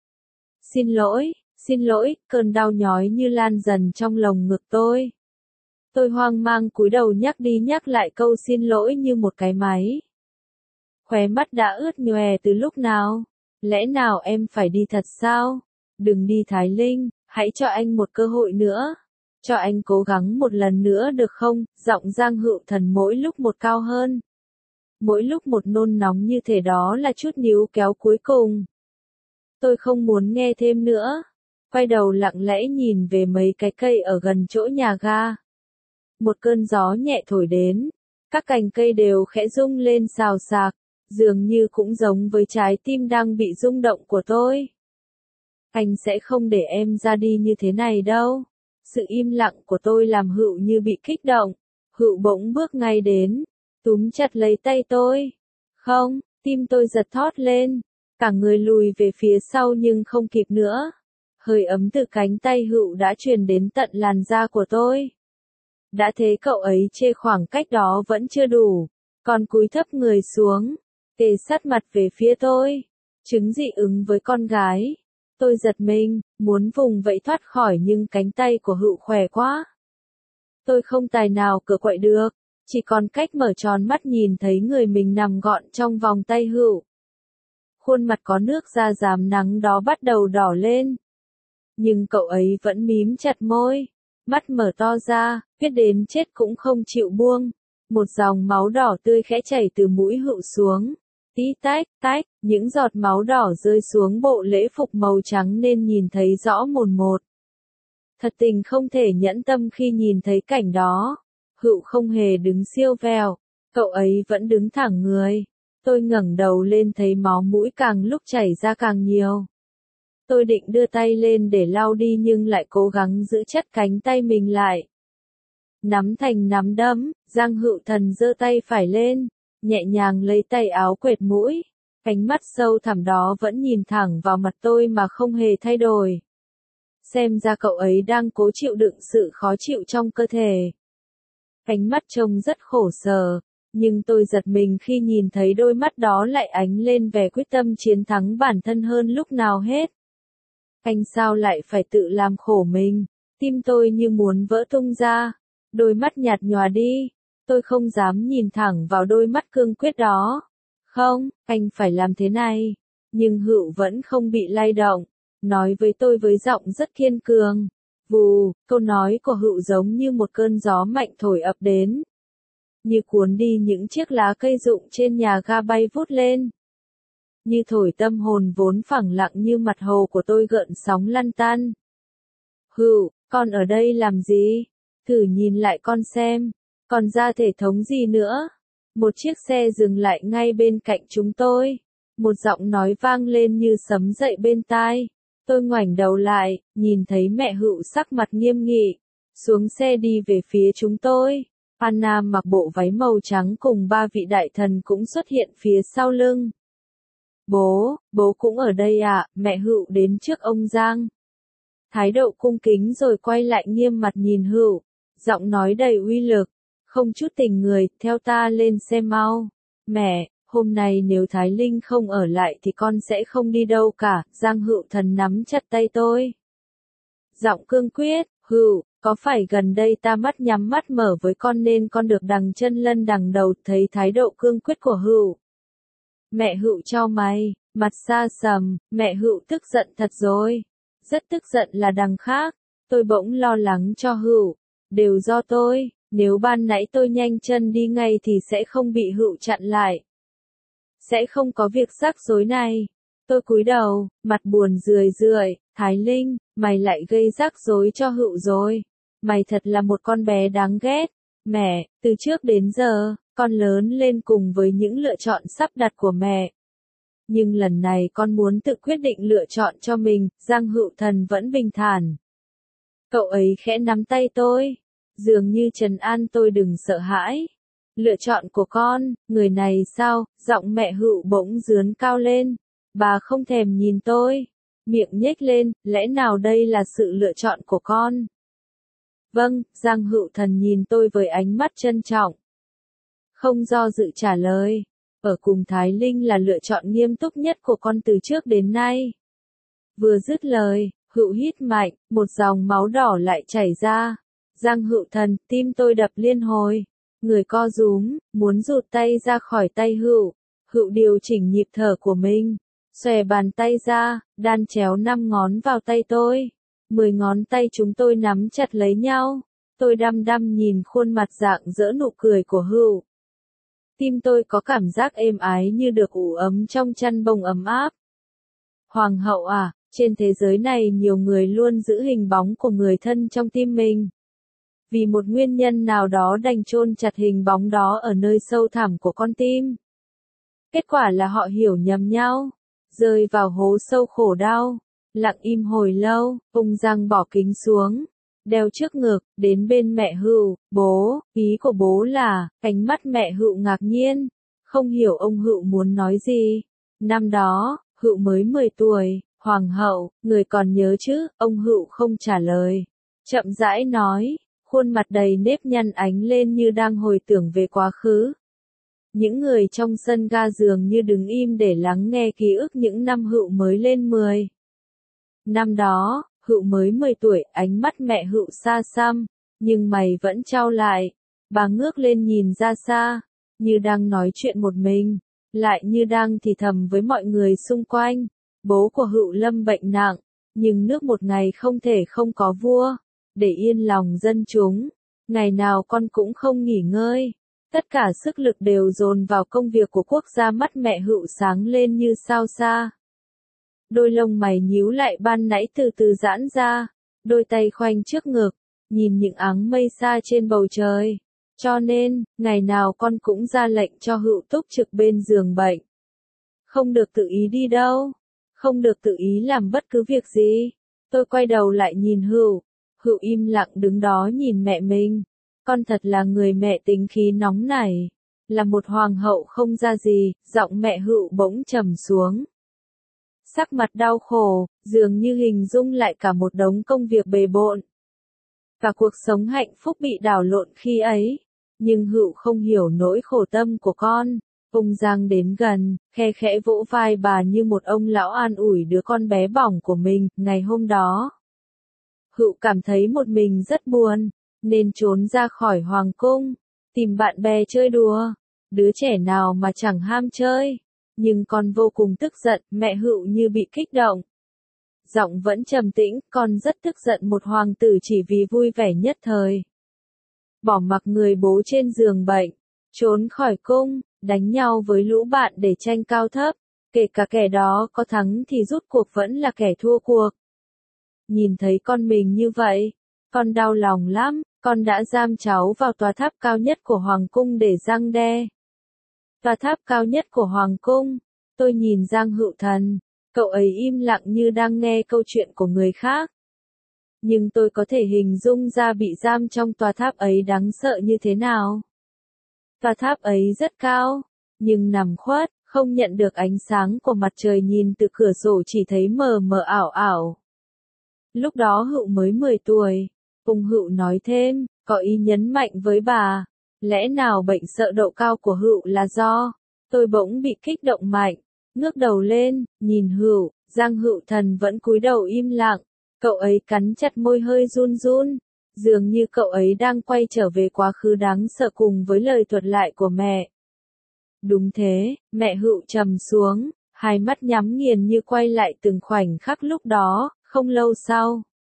Xin lỗi, cơn đau nhói như lan dần trong lồng ngực tôi. Tôi hoang mang cúi đầu nhắc đi nhắc lại câu xin lỗi như một cái máy. Khóe mắt đã ướt nhòe từ lúc nào? Lẽ nào em phải đi thật sao? Đừng đi Thái Linh, hãy cho anh một cơ hội nữa. Cho anh cố gắng một lần nữa được không? Giọng Giang Hữu Thần mỗi lúc một cao hơn. Mỗi lúc một nôn nóng như thể đó là chút níu kéo cuối cùng. Tôi không muốn nghe thêm nữa. Quay đầu lặng lẽ nhìn về mấy cái cây ở gần chỗ nhà ga. Một cơn gió nhẹ thổi đến, các cành cây đều khẽ rung lên xào xạc, dường như cũng giống với trái tim đang bị rung động của tôi. Anh sẽ không để em ra đi như thế này đâu. Sự im lặng của tôi làm Hữu như bị kích động. Hữu bỗng bước ngay đến, túm chặt lấy tay tôi. Không, tim tôi giật thót lên, cả người lùi về phía sau nhưng không kịp nữa. Hơi ấm từ cánh tay Hữu đã truyền đến tận làn da của tôi. Đã thế cậu ấy chê khoảng cách đó vẫn chưa đủ, còn cúi thấp người xuống, kề sát mặt về phía tôi. Chứng dị ứng với con gái. Tôi giật mình, muốn vùng vẫy thoát khỏi nhưng cánh tay của Hữu khỏe quá. Tôi không tài nào cựa quậy được, chỉ còn cách mở tròn mắt nhìn thấy người mình nằm gọn trong vòng tay Hữu. Khuôn mặt có nước da rám nắng đó bắt đầu đỏ lên. Nhưng cậu ấy vẫn mím chặt môi. Mắt mở to ra, biết đến chết cũng không chịu buông. Một dòng máu đỏ tươi khẽ chảy từ mũi Hữu xuống. Tí tách, tách, những giọt máu đỏ rơi xuống bộ lễ phục màu trắng nên nhìn thấy rõ mồn một. Thật tình không thể nhẫn tâm khi nhìn thấy cảnh đó. Hữu không hề đứng siêu vẹo, cậu ấy vẫn đứng thẳng người. Tôi ngẩng đầu lên thấy máu mũi càng lúc chảy ra càng nhiều. Tôi định đưa tay lên để lau đi nhưng lại cố gắng giữ chặt cánh tay mình lại. Nắm thành nắm đấm, Giang Hữu Thần giơ tay phải lên, nhẹ nhàng lấy tay áo quệt mũi. Ánh mắt sâu thẳm đó vẫn nhìn thẳng vào mặt tôi mà không hề thay đổi. Xem ra cậu ấy đang cố chịu đựng sự khó chịu trong cơ thể. Ánh mắt trông rất khổ sở, nhưng tôi giật mình khi nhìn thấy đôi mắt đó lại ánh lên vẻ quyết tâm chiến thắng bản thân hơn lúc nào hết. Anh sao lại phải tự làm khổ mình? Tim tôi như muốn vỡ tung ra. Đôi mắt nhạt nhòa đi. Tôi không dám nhìn thẳng vào đôi mắt cương quyết đó. Không, anh phải làm thế này. Nhưng Hữu vẫn không bị lay động. Nói với tôi với giọng rất kiên cường. Vù, câu nói của Hữu giống như một cơn gió mạnh thổi ập đến. như cuốn đi những chiếc lá cây rụng trên nhà ga bay vút lên. Như thổi tâm hồn vốn phẳng lặng như mặt hồ của tôi gợn sóng lăn tăn. Hựu, con ở đây làm gì? Thử nhìn lại con xem, còn ra thể thống gì nữa? Một chiếc xe dừng lại ngay bên cạnh chúng tôi. Một giọng nói vang lên như sấm dậy bên tai. Tôi ngoảnh đầu lại, nhìn thấy mẹ Hựu sắc mặt nghiêm nghị, xuống xe đi về phía chúng tôi. Anna mặc bộ váy màu trắng cùng ba vị đại thần cũng xuất hiện phía sau lưng. Bố cũng ở đây à? Mẹ Hựu đến trước ông Giang. Thái độ cung kính rồi quay lại nghiêm mặt nhìn Hựu, giọng nói đầy uy lực, không chút tình người, theo ta lên xe mau. Mẹ, hôm nay nếu Thái Linh không ở lại thì con sẽ không đi đâu cả. Giang Hựu Thần nắm chặt tay tôi. Giọng cương quyết, Hựu, có phải gần đây ta mắt nhắm mắt mở với con nên con được đằng chân lân đằng đầu? Thấy thái độ cương quyết của Hựu, mẹ Hựu chau mày, mặt xa sầm. Mẹ Hựu tức giận thật rồi, rất tức giận là đằng khác. Tôi bỗng lo lắng cho Hựu, đều do tôi, nếu ban nãy tôi nhanh chân đi ngay thì sẽ không bị Hựu chặn lại. Sẽ không có việc rắc rối này. Tôi cúi đầu, mặt buồn rười rượi. Thái Linh, mày lại gây rắc rối cho Hựu rồi. Mày thật là một con bé đáng ghét. Mẹ, từ trước đến giờ, con lớn lên cùng với những lựa chọn sắp đặt của mẹ. Nhưng lần này con muốn tự quyết định lựa chọn cho mình. Giang Hựu Thần vẫn bình thản. Cậu ấy khẽ nắm tay tôi, dường như trấn an tôi đừng sợ hãi. Lựa chọn của con, người này sao? Giọng mẹ Hựu bỗng dướn cao lên. Bà không thèm nhìn tôi, miệng nhếch lên, lẽ nào đây là sự lựa chọn của con? Vâng, Giang Hựu Thần nhìn tôi với ánh mắt trân trọng. Không do dự trả lời, ở cùng Thái Linh là lựa chọn nghiêm túc nhất của con từ trước đến nay. Vừa dứt lời, Hựu hít mạnh, một dòng máu đỏ lại chảy ra. Giang Hựu Thần, tim tôi đập liên hồi, người co rúm, muốn rụt tay ra khỏi tay Hựu. Hựu điều chỉnh nhịp thở của mình, xòe bàn tay ra, đan chéo 5 ngón vào tay tôi. 10 ngón tay chúng tôi nắm chặt lấy nhau. Tôi đăm đăm nhìn khuôn mặt rạng rỡ nụ cười của Hựu. Tim tôi có cảm giác êm ái như được ủ ấm trong chăn bông ấm áp. Hoàng hậu à, trên thế giới này nhiều người luôn giữ hình bóng của người thân trong tim mình. Vì một nguyên nhân nào đó đành chôn chặt hình bóng đó ở nơi sâu thẳm của con tim. Kết quả là họ hiểu nhầm nhau, rơi vào hố sâu khổ đau. Lặng im hồi lâu, ông Giang bỏ kính xuống, đeo trước ngực, đến bên mẹ Hựu. Bố, ý của bố là? Ánh mắt mẹ Hựu ngạc nhiên, không hiểu ông Hựu muốn nói gì. Năm đó, Hựu mới 10 tuổi, hoàng hậu, người còn nhớ chứ? Ông Hựu không trả lời, chậm rãi nói, khuôn mặt đầy nếp nhăn ánh lên như đang hồi tưởng về quá khứ. Những người trong sân ga dường như đứng im để lắng nghe ký ức những năm Hựu mới lên 10. Năm đó, Hựu mới 10 tuổi, ánh mắt mẹ Hựu xa xăm, nhưng mày vẫn chau lại. Bà ngước lên nhìn ra xa, như đang nói chuyện một mình, lại như đang thì thầm với mọi người xung quanh. Bố của Hựu lâm bệnh nặng, nhưng nước một ngày không thể không có vua. Để yên lòng dân chúng, ngày nào con cũng không nghỉ ngơi. Tất cả sức lực đều dồn vào công việc của quốc gia. Mắt mẹ Hựu sáng lên như sao xa. Đôi lông mày nhíu lại ban nãy từ từ giãn ra, đôi tay khoanh trước ngực, nhìn những áng mây xa trên bầu trời. Cho nên, ngày nào con cũng ra lệnh cho Hựu túc trực bên giường bệnh. Không được tự ý đi đâu, không được tự ý làm bất cứ việc gì. Tôi quay đầu lại nhìn Hựu, Hựu im lặng đứng đó nhìn mẹ mình. Con thật là người mẹ tính khí nóng nảy, là một hoàng hậu không ra gì. Giọng mẹ Hựu bỗng trầm xuống, sắc mặt đau khổ, dường như hình dung lại cả một đống công việc bề bộn. Cả cuộc sống hạnh phúc bị đảo lộn khi ấy. Nhưng Hựu không hiểu nỗi khổ tâm của con. Ông Giang đến gần, khe khẽ vỗ vai bà như một ông lão an ủi đứa con bé bỏng của mình. Ngày hôm đó, Hựu cảm thấy một mình rất buồn, nên trốn ra khỏi hoàng cung, tìm bạn bè chơi đùa. Đứa trẻ nào mà chẳng ham chơi. Nhưng con vô cùng tức giận, mẹ Hựu như bị kích động. Giọng vẫn trầm tĩnh, con rất tức giận một hoàng tử chỉ vì vui vẻ nhất thời. Bỏ mặc người bố trên giường bệnh, trốn khỏi cung, đánh nhau với lũ bạn để tranh cao thấp, kể cả kẻ đó có thắng thì rút cuộc vẫn là kẻ thua cuộc. Nhìn thấy con mình như vậy, con đau lòng lắm, con đã giam cháu vào tòa tháp cao nhất của Hoàng cung để răn đe. Tòa tháp cao nhất của Hoàng cung, tôi nhìn Giang Hữu Thần, cậu ấy im lặng như đang nghe câu chuyện của người khác. Nhưng tôi có thể hình dung ra bị giam trong tòa tháp ấy đáng sợ như thế nào. Tòa tháp ấy rất cao, nhưng nằm khuất, không nhận được ánh sáng của mặt trời, nhìn từ cửa sổ chỉ thấy mờ mờ ảo ảo. Lúc đó Hữu mới 10 tuổi, Ung Hữu nói thêm, có ý nhấn mạnh với bà, lẽ nào bệnh sợ độ cao của Hữu là do, tôi bỗng bị kích động mạnh, ngước đầu lên, nhìn Hữu, Giang Hữu Thần vẫn cúi đầu im lặng, cậu ấy cắn chặt môi hơi run run, dường như cậu ấy đang quay trở về quá khứ đáng sợ cùng với lời thuật lại của mẹ. Đúng thế, mẹ Hữu trầm xuống, hai mắt nhắm nghiền như quay lại từng khoảnh khắc lúc đó, không lâu sau.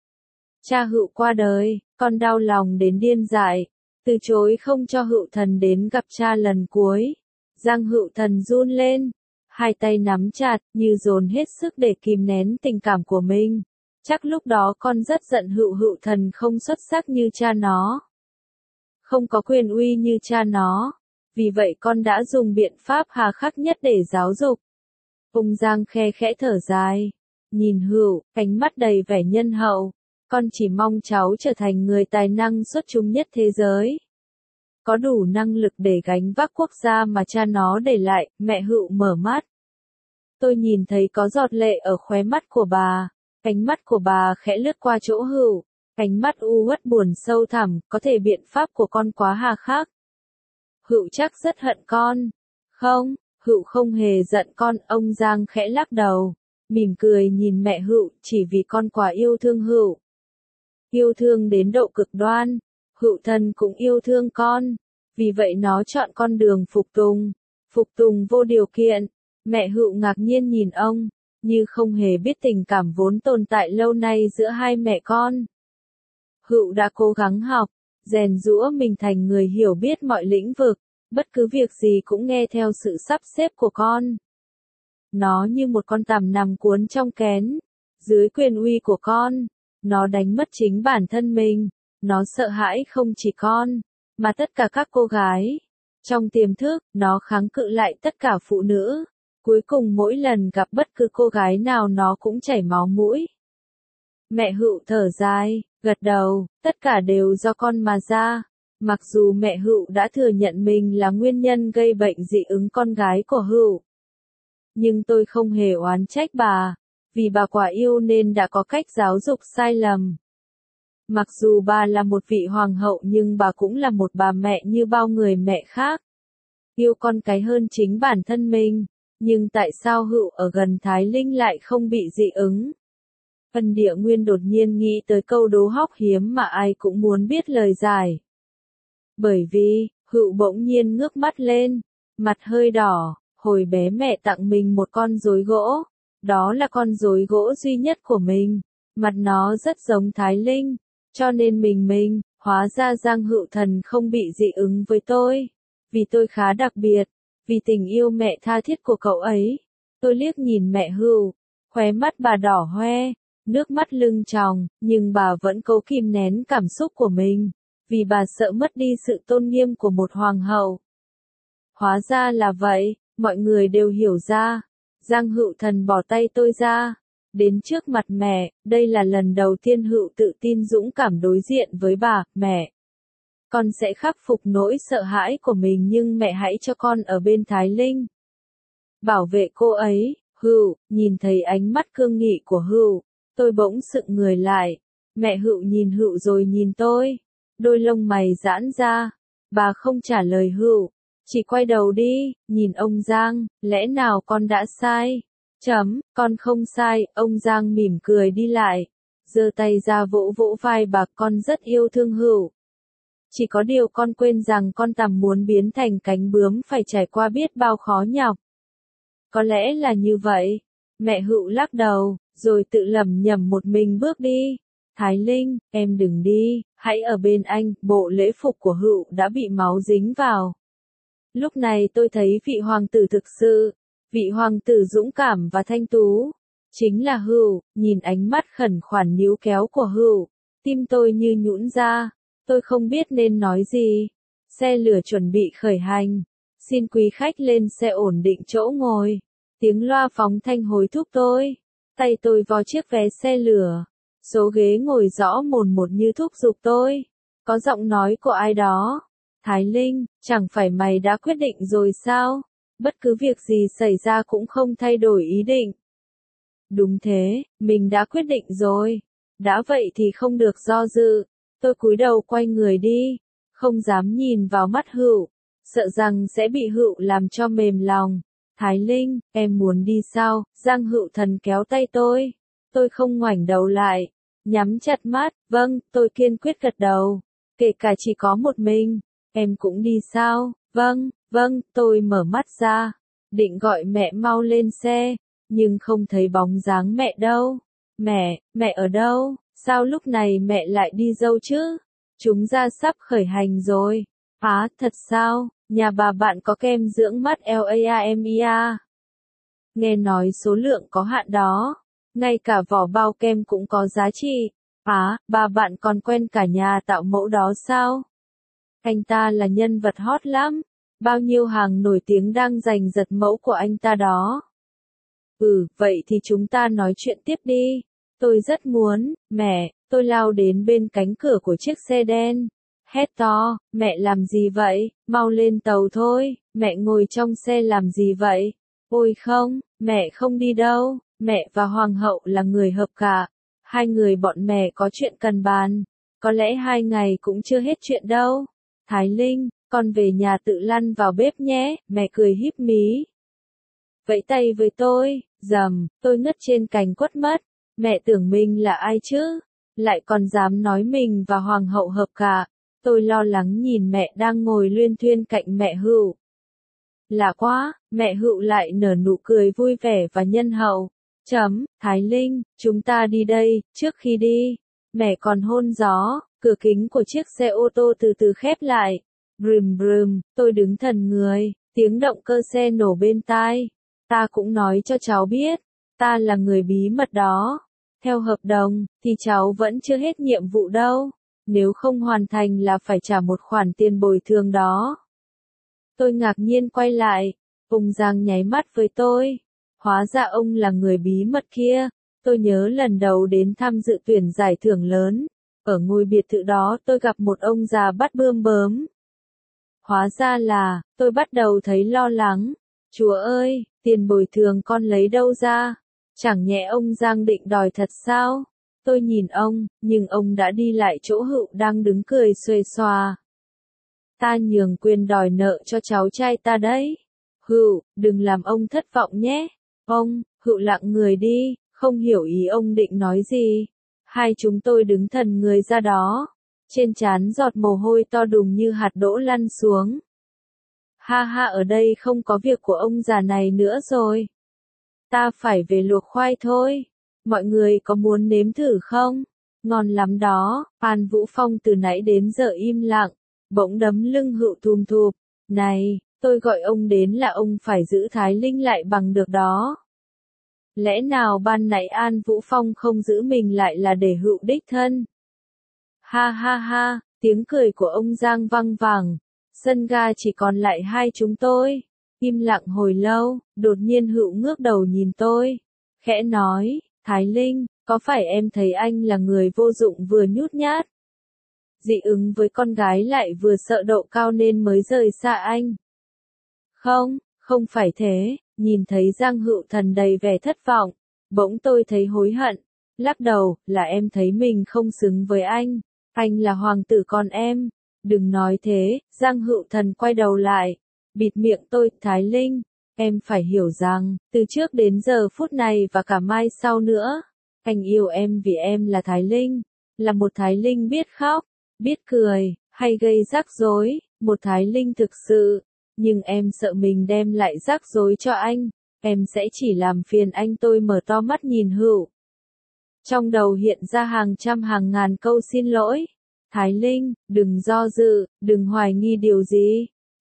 Cha Hữu qua đời, con đau lòng đến điên dại, từ chối không cho Hữu Thần đến gặp cha lần cuối. Giang Hữu Thần run lên, hai tay nắm chặt, như dồn hết sức để kìm nén tình cảm của mình. Chắc lúc đó con rất giận Hữu Thần không xuất sắc như cha nó. Không có quyền uy như cha nó. Vì vậy con đã dùng biện pháp hà khắc nhất để giáo dục. Ung Giang khe khẽ thở dài. Nhìn Hữu, ánh mắt đầy vẻ nhân hậu. Con chỉ mong cháu trở thành người tài năng xuất chúng nhất thế giới. Có đủ năng lực để gánh vác quốc gia mà cha nó để lại, mẹ Hữu mở mắt. Tôi nhìn thấy có giọt lệ ở khóe mắt của bà. Ánh mắt của bà khẽ lướt qua chỗ Hữu. Ánh mắt u uất buồn sâu thẳm, có thể biện pháp của con quá hà khắc. Hữu chắc rất hận con. Không, Hữu không hề giận con, ông Giang khẽ lắc đầu. Mỉm cười nhìn mẹ Hữu, chỉ vì con quá yêu thương Hữu. Yêu thương đến độ cực đoan. Hữu Thần cũng yêu thương con. Vì vậy nó chọn con đường phục tùng vô điều kiện. Mẹ Hữu ngạc nhiên nhìn ông, như không hề biết tình cảm vốn tồn tại lâu nay giữa hai mẹ con. Hữu đã cố gắng học, rèn giũa mình thành người hiểu biết mọi lĩnh vực, bất cứ việc gì cũng nghe theo sự sắp xếp của con. Nó như một con tằm nằm cuốn trong kén, dưới quyền uy của con, nó đánh mất chính bản thân mình, nó sợ hãi không chỉ con, mà tất cả các cô gái. Trong tiềm thức, nó kháng cự lại tất cả phụ nữ. Cuối cùng mỗi lần gặp bất cứ cô gái nào nó cũng chảy máu mũi. Mẹ Hữu thở dài, gật đầu, tất cả đều do con mà ra. Mặc dù mẹ Hữu đã thừa nhận mình là nguyên nhân gây bệnh dị ứng con gái của Hữu. Nhưng tôi không hề oán trách bà, vì bà quá yêu nên đã có cách giáo dục sai lầm. Mặc dù bà là một vị hoàng hậu nhưng bà cũng là một bà mẹ như bao người mẹ khác. Yêu con cái hơn chính bản thân mình. Nhưng tại sao Hữu ở gần Thái Linh lại không bị dị ứng? Ân Địa Nguyên đột nhiên nghĩ tới câu đố hóc hiếm mà ai cũng muốn biết lời giải. Bởi vì, Hữu bỗng nhiên ngước mắt lên, mặt hơi đỏ, hồi bé mẹ tặng mình một con rối gỗ. Đó là con rối gỗ duy nhất của mình. Mặt nó rất giống Thái Linh, cho nên mình, hóa ra Giang Hữu Thần không bị dị ứng với tôi. Vì tôi khá đặc biệt. Vì tình yêu mẹ tha thiết của cậu ấy. Tôi liếc nhìn mẹ Hữu, khóe mắt bà đỏ hoe, nước mắt lưng tròng, nhưng bà vẫn cố kìm nén cảm xúc của mình, vì bà sợ mất đi sự tôn nghiêm của một hoàng hậu. Hóa ra là vậy, mọi người đều hiểu ra. Giang Hữu Thần bỏ tay tôi ra, đến trước mặt mẹ, đây là lần đầu tiên Hữu tự tin dũng cảm đối diện với bà, mẹ. Con sẽ khắc phục nỗi sợ hãi của mình nhưng mẹ hãy cho con ở bên Thái Linh. Bảo vệ cô ấy, Hữu, nhìn thấy ánh mắt cương nghị của Hữu, tôi bỗng sững người lại. Mẹ Hữu nhìn Hữu rồi nhìn tôi. Đôi lông mày giãn ra. Bà không trả lời Hữu, chỉ quay đầu đi, nhìn ông Giang, lẽ nào con đã sai? Con không sai, ông Giang mỉm cười đi lại. Giơ tay ra vỗ vỗ vai bà, con rất yêu thương Hữu. Chỉ có điều con quên rằng con tằm muốn biến thành cánh bướm phải trải qua biết bao khó nhọc. Có lẽ là như vậy. Mẹ Hữu lắc đầu, rồi tự lẩm nhẩm một mình bước đi. Thái Linh, em đừng đi, hãy ở bên anh. Bộ lễ phục của Hữu đã bị máu dính vào. Lúc này tôi thấy vị hoàng tử thực sự, vị hoàng tử dũng cảm và thanh tú, chính là Hựu. Nhìn ánh mắt khẩn khoản níu kéo của Hựu, tim tôi như nhũn ra, tôi không biết nên nói gì. Xe lửa chuẩn bị khởi hành, xin quý khách lên xe ổn định chỗ ngồi. Tiếng loa phóng thanh hối thúc tôi, tay tôi vò chiếc vé xe lửa, số ghế ngồi rõ mồn một như thúc giục tôi. Có giọng nói của ai đó. Thái Linh, chẳng phải mày đã quyết định rồi sao? Bất cứ việc gì xảy ra cũng không thay đổi ý định. Đúng thế, mình đã quyết định rồi. Đã vậy thì không được do dự. Tôi cúi đầu quay người đi, không dám nhìn vào mắt Hựu, sợ rằng sẽ bị Hựu làm cho mềm lòng. Thái Linh, em muốn đi sao? Giang Hựu Thần kéo tay tôi. Tôi không ngoảnh đầu lại, nhắm chặt mắt. Vâng, tôi kiên quyết gật đầu. Kể cả chỉ có một mình. Em cũng đi sao? Vâng, vâng, tôi mở mắt ra, định gọi mẹ mau lên xe, nhưng không thấy bóng dáng mẹ đâu. Mẹ ở đâu? Sao lúc này mẹ lại đi đâu chứ? Chúng ta sắp khởi hành rồi. Á, thật sao? Nhà bà bạn có kem dưỡng mắt LAMIA. Nghe nói số lượng có hạn đó. Ngay cả vỏ bao kem cũng có giá trị. Á, bà bạn còn quen cả nhà tạo mẫu đó sao? Anh ta là nhân vật hot lắm. Bao nhiêu hàng nổi tiếng đang giành giật mẫu của anh ta đó. Vậy thì chúng ta nói chuyện tiếp đi. Tôi rất muốn, mẹ. Tôi lao đến bên cánh cửa của chiếc xe đen. Hét to, mẹ làm gì vậy? Mau lên tàu thôi. Mẹ ngồi trong xe làm gì vậy? Ôi không, mẹ không đi đâu. Mẹ và hoàng hậu là người hợp cả. Hai người bọn mẹ có chuyện cần bàn. Có lẽ 2 ngày cũng chưa hết chuyện đâu. Thái Linh, con về nhà tự lăn vào bếp nhé. Mẹ cười híp mí, vẫy tay với tôi. Rầm, tôi ngất trên cành quất mất. Mẹ tưởng mình là ai chứ? Lại còn dám nói mình và hoàng hậu hợp cả. Tôi lo lắng nhìn mẹ đang ngồi luyên thuyên cạnh mẹ Hựu. Lạ quá, mẹ Hựu lại nở nụ cười vui vẻ và nhân hậu. Thái Linh, chúng ta đi đây. Trước khi đi, mẹ còn hôn gió. Cửa kính của chiếc xe ô tô từ từ khép lại. Brum brum, tôi đứng thần người, tiếng động cơ xe nổ bên tai. Ta cũng nói cho cháu biết, ta là người bí mật đó. Theo hợp đồng, thì cháu vẫn chưa hết nhiệm vụ đâu. Nếu không hoàn thành là phải trả một khoản tiền bồi thường đó. Tôi ngạc nhiên quay lại, ông Giang nháy mắt với tôi. Hóa ra ông là người bí mật kia. Tôi nhớ lần đầu đến tham dự tuyển giải thưởng lớn. Ở ngôi biệt thự đó tôi gặp một ông già bắt bươm bướm. Hóa ra là, tôi bắt đầu thấy lo lắng. Chúa ơi, tiền bồi thường con lấy đâu ra? Chẳng nhẽ ông Giang định đòi thật sao? Tôi nhìn ông, nhưng ông đã đi lại chỗ Hựu đang đứng cười xuề xòa. Ta nhường quyền đòi nợ cho cháu trai ta đấy. Hựu, đừng làm ông thất vọng nhé. Hựu lặng người đi, không hiểu ý ông định nói gì. Hai chúng tôi đứng thần người ra đó. Trên trán giọt mồ hôi to đùng như hạt đỗ lăn xuống. Ha ha, ở đây không có việc của ông già này nữa rồi. Ta phải về luộc khoai thôi. Mọi người có muốn nếm thử không? Ngon lắm đó. An Vũ Phong từ nãy đến giờ im lặng, bỗng đấm lưng Hựu thùm thụp. Này, tôi gọi ông đến là ông phải giữ Thái Linh lại bằng được đó. Lẽ nào ban nãy An Vũ Phong không giữ mình lại là để Hựu đích thân? Ha ha ha, tiếng cười của ông Giang vang vẳng. Sân ga chỉ còn lại hai chúng tôi. Im lặng hồi lâu, đột nhiên Hựu ngước đầu nhìn tôi. Khẽ nói, Thái Linh, có phải em thấy anh là người vô dụng vừa nhút nhát? Dị ứng với con gái lại vừa sợ độ cao nên mới rời xa anh? Không phải thế. Nhìn thấy Giang Hựu Thần đầy vẻ thất vọng, bỗng tôi thấy hối hận. Lắc đầu, là em thấy mình không xứng với anh. Anh là hoàng tử còn em. Đừng nói thế. Giang Hựu Thần quay đầu lại, bịt miệng tôi. Thái Linh, em phải hiểu rằng, từ trước đến giờ phút này và cả mai sau nữa, anh yêu em vì em là Thái Linh. Là một Thái Linh biết khóc, biết cười, hay gây rắc rối. Một Thái Linh thực sự. Nhưng em sợ mình đem lại rắc rối cho anh. Em sẽ chỉ làm phiền anh. Tôi mở to mắt nhìn Hựu. Trong đầu hiện ra hàng trăm hàng ngàn câu xin lỗi. Thái Linh, đừng do dự, đừng hoài nghi điều gì.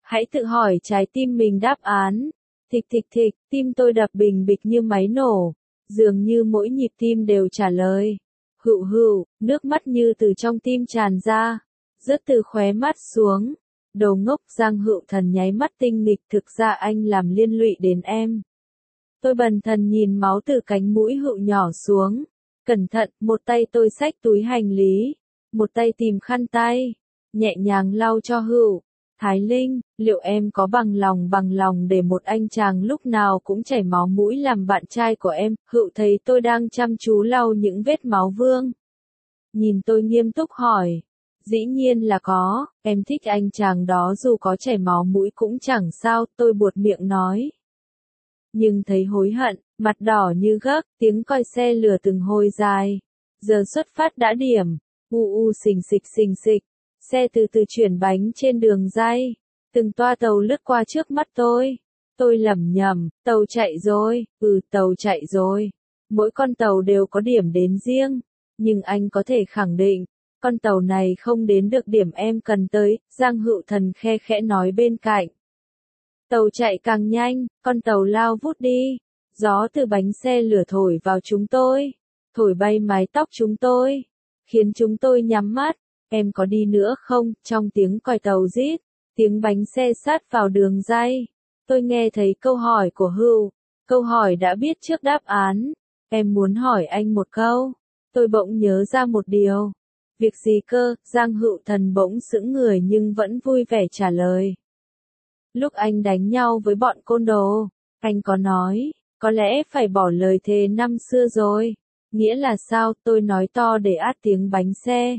Hãy tự hỏi trái tim mình đáp án. Thịch thịch thịch, tim tôi đập bình bịch như máy nổ. Dường như mỗi nhịp tim đều trả lời. Hựu hựu, nước mắt như từ trong tim tràn ra. Rớt từ khóe mắt xuống. Đồ ngốc, Giang Hựu Thần nháy mắt tinh nghịch, thực ra anh làm liên lụy đến em. Tôi bần thần nhìn máu từ cánh mũi Hựu nhỏ xuống. Cẩn thận, một tay tôi xách túi hành lý. Một tay tìm khăn tay. Nhẹ nhàng lau cho Hựu. Thái Linh, liệu em có bằng lòng để một anh chàng lúc nào cũng chảy máu mũi làm bạn trai của em? Hựu thấy tôi đang chăm chú lau những vết máu vương. Nhìn tôi nghiêm túc hỏi. Dĩ nhiên là có, em thích anh chàng đó dù có chảy máu mũi cũng chẳng sao, tôi buột miệng nói. Nhưng thấy hối hận, mặt đỏ như gấc, tiếng còi xe lửa từng hồi dài. Giờ xuất phát đã điểm, xình xịch. Xe từ từ chuyển bánh trên đường ray. Từng toa tàu lướt qua trước mắt tôi. Tôi lẩm nhẩm, tàu chạy rồi, tàu chạy rồi. Mỗi con tàu đều có điểm đến riêng. Nhưng anh có thể khẳng định, con tàu này không đến được điểm em cần tới, Giang Hựu Thần khe khẽ nói bên cạnh. Tàu chạy càng nhanh, con tàu lao vút đi. Gió từ bánh xe lửa thổi vào chúng tôi. Thổi bay mái tóc chúng tôi. Khiến chúng tôi nhắm mắt. Em có đi nữa không? Trong tiếng còi tàu rít, tiếng bánh xe sát vào đường ray. Tôi nghe thấy câu hỏi của Hựu. Câu hỏi đã biết trước đáp án. Em muốn hỏi anh một câu. Tôi bỗng nhớ ra một điều. Việc gì cơ? Giang Hựu Thần bỗng sững người nhưng vẫn vui vẻ trả lời. Lúc anh đánh nhau với bọn côn đồ, anh có nói, có lẽ phải bỏ lời thề năm xưa rồi. Nghĩa là sao? Tôi nói to để át tiếng bánh xe.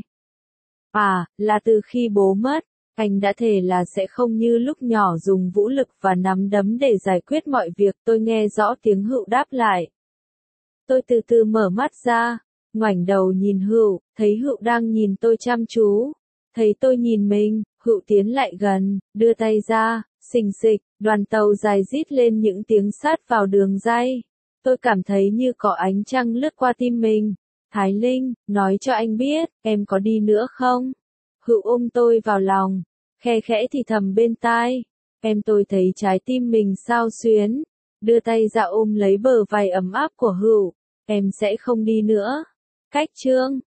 À, là từ khi bố mất, anh đã thề là sẽ không như lúc nhỏ dùng vũ lực và nắm đấm để giải quyết mọi việc. Tôi nghe rõ tiếng Hựu đáp lại. Tôi từ từ mở mắt ra, ngoảnh đầu nhìn Hựu, thấy Hựu đang nhìn tôi chăm chú. Thấy tôi nhìn mình, Hựu tiến lại gần, đưa tay ra, xình xịch, đoàn tàu dài rít lên những tiếng sát vào đường ray. Tôi cảm thấy như có ánh trăng lướt qua tim mình. Thái Linh, nói cho anh biết, em có đi nữa không? Hựu ôm tôi vào lòng, khe khẽ thì thầm bên tai. Tôi thấy trái tim mình xao xuyến, đưa tay ra ôm lấy bờ vai ấm áp của Hựu. Em sẽ không đi nữa. Cách chương